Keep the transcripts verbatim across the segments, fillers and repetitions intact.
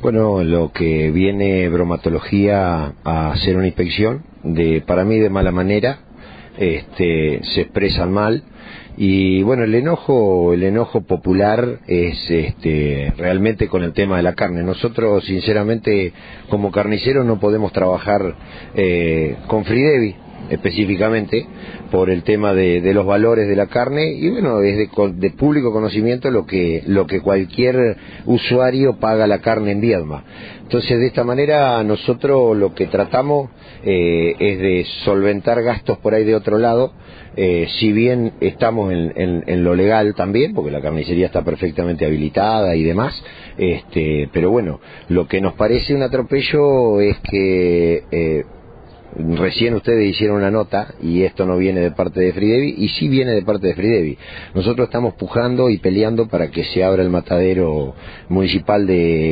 Bueno, lo que viene bromatología a hacer una inspección, de para mí de mala manera, este, se expresan mal, y bueno, el enojo, el enojo popular es este, realmente con el tema de la carne. Nosotros, sinceramente, como carniceros no podemos trabajar eh, con Fridevi, específicamente por el tema de, de los valores de la carne, y bueno, es de, de público conocimiento lo que lo que cualquier usuario paga la carne en Viedma. Entonces, de esta manera nosotros lo que tratamos eh, es de solventar gastos por ahí de otro lado, eh, si bien estamos en, en, en lo legal también, porque la carnicería está perfectamente habilitada y demás, este, pero bueno, lo que nos parece un atropello es que eh, recién ustedes hicieron una nota, y esto no viene de parte de Fridevi, y sí viene de parte de Fridevi. Nosotros estamos pujando y peleando para que se abra el matadero municipal de,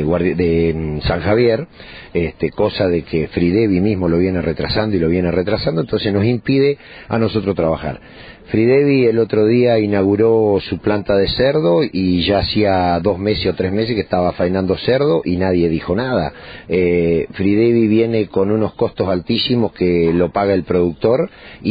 de San Javier, este, cosa de que Fridevi mismo lo viene retrasando y lo viene retrasando, entonces nos impide a nosotros trabajar. Fridevi el otro día inauguró su planta de cerdo y ya hacía dos meses o tres meses que estaba faenando cerdo y nadie dijo nada. Eh, Fridevi viene con unos costos altísimos que lo paga el productor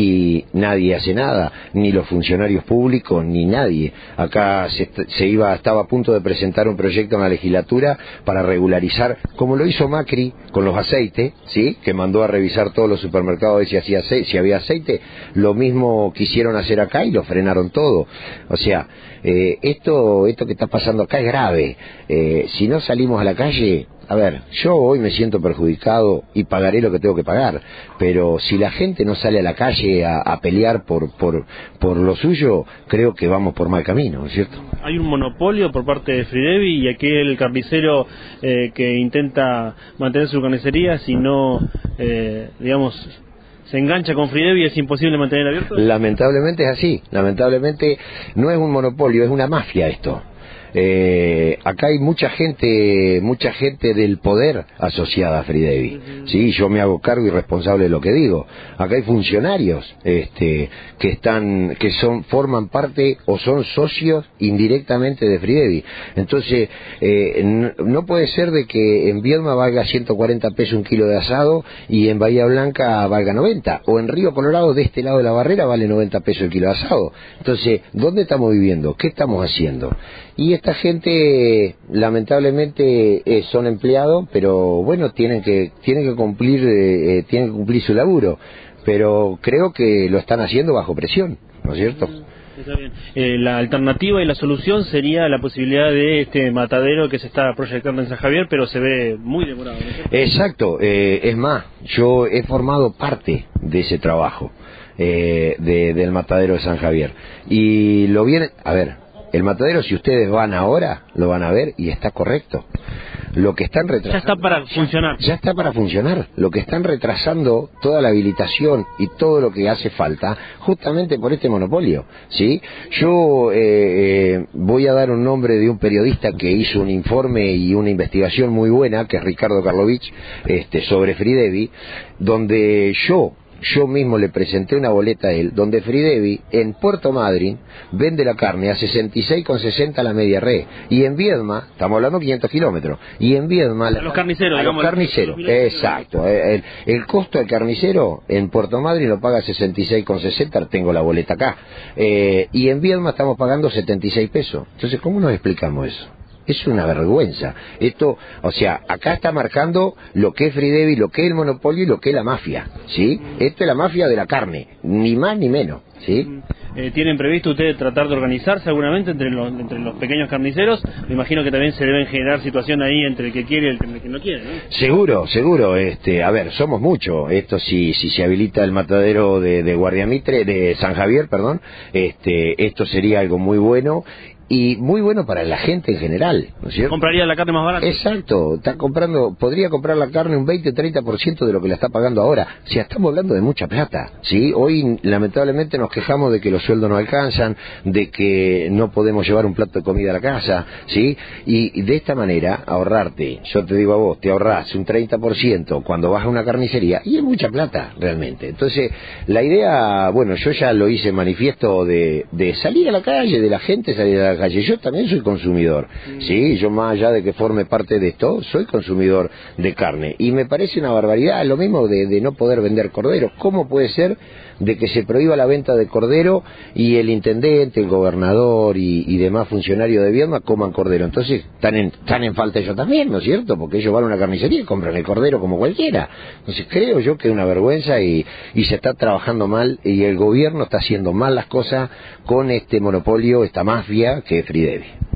y nadie hace nada, ni los funcionarios públicos ni nadie. Acá se, se iba, estaba a punto de presentar un proyecto en la legislatura para regularizar, como lo hizo Macri con los aceites, ¿sí? Que mandó a revisar todos los supermercados de si, hacía aceite, si había aceite. Lo mismo quisieron hacer hacer acá y lo frenaron todo. O sea, eh, esto esto que está pasando acá es grave. Eh, si no salimos a la calle, a ver, yo hoy me siento perjudicado y pagaré lo que tengo que pagar, pero si la gente no sale a la calle a, a pelear por, por, por lo suyo, creo que vamos por mal camino, ¿no es cierto? Hay un monopolio por parte de Fridevi, y aquel carnicero eh, que intenta mantener su carnicería, si no, eh, digamos, se engancha con Fridevi, es imposible mantener abierto. Lamentablemente es así, lamentablemente no es un monopolio, es una mafia esto. Eh, acá hay mucha gente, mucha gente del poder asociada a Fridevi. Uh-huh. Sí, yo me hago cargo y responsable de lo que digo. Acá hay funcionarios, este, que están, que son, forman parte o son socios indirectamente de Fridevi. Entonces, eh, no, no puede ser de que en Viedma valga ciento cuarenta pesos un kilo de asado y en Bahía Blanca valga noventa, o en Río Colorado, de este lado de la barrera, vale noventa pesos el kilo de asado. Entonces, ¿dónde estamos viviendo? ¿Qué estamos haciendo? Y esta gente, lamentablemente, eh, son empleados, pero bueno, tienen que tienen que cumplir eh, tienen que cumplir su laburo, pero creo que lo están haciendo bajo presión, ¿no es cierto? Está bien. Eh, la alternativa y la solución sería la posibilidad de este matadero que se está proyectando en San Javier, pero se ve muy demorado, ¿no? Exacto, eh, es más, yo he formado parte de ese trabajo, eh, de, del matadero de San Javier, y lo viene, a ver, el matadero, si ustedes van ahora, lo van a ver y está correcto. Lo que están retrasando... Ya está para funcionar. Ya está para funcionar. Lo que están retrasando toda la habilitación y todo lo que hace falta, justamente por este monopolio, ¿sí? Yo eh, eh, voy a dar un nombre de un periodista que hizo un informe y una investigación muy buena, que es Ricardo Karlovich, este, sobre Fridevi, donde yo... Yo mismo le presenté una boleta a él, donde Fridevi, en Puerto Madryn, vende la carne a sesenta y seis con sesenta la media red. Y en Viedma, estamos hablando de quinientos kilómetros, y en Viedma... A los carniceros, a digamos. los carniceros, exacto. El, el costo del carnicero en Puerto Madryn lo paga sesenta y seis con sesenta, tengo la boleta acá. Eh, y en Viedma estamos pagando setenta y seis pesos. Entonces, ¿cómo nos explicamos eso? Es una vergüenza. Esto, o sea, acá está marcando lo que es Fridevi, lo que es el monopolio y lo que es la mafia, ¿sí? Esto es la mafia de la carne, ni más ni menos, ¿sí? Eh, ¿Tienen previsto ustedes tratar de organizarse seguramente entre los, entre los pequeños carniceros? Me imagino que también se deben generar situación ahí entre el que quiere y el que, el que no quiere, ¿no? Seguro, seguro. Este, a ver, somos muchos. Esto si si se habilita el matadero de, de Guardiamitre, de San Javier, perdón, este, esto sería algo muy bueno. Y muy bueno para la gente en general, ¿no es cierto? ¿Compraría la carne más barata? Exacto, está comprando, podría comprar la carne un veinte, treinta por ciento de lo que la está pagando ahora. O sea, estamos hablando de mucha plata, ¿sí? Hoy, lamentablemente, nos quejamos de que los sueldos no alcanzan, de que no podemos llevar un plato de comida a la casa, ¿sí? Y, y de esta manera, ahorrarte, yo te digo a vos, te ahorrás un treinta por ciento cuando vas a una carnicería, y es mucha plata, realmente. Entonces, la idea, bueno, yo ya lo hice manifiesto de, de salir a la calle, de la gente salir a la la calle. Yo también soy consumidor, mm. sí, yo más allá de que forme parte de esto, soy consumidor de carne. Y me parece una barbaridad, lo mismo de, de no poder vender corderos. ¿Cómo puede ser de que se prohíba la venta de cordero y el intendente, el gobernador y, y demás funcionarios de Viedma coman cordero? Entonces están en, están en falta ellos también, ¿no es cierto? Porque ellos van a una carnicería y compran el cordero como cualquiera. Entonces creo yo que es una vergüenza y, y se está trabajando mal y el gobierno está haciendo mal las cosas con este monopolio, esta mafia que es Fridevi.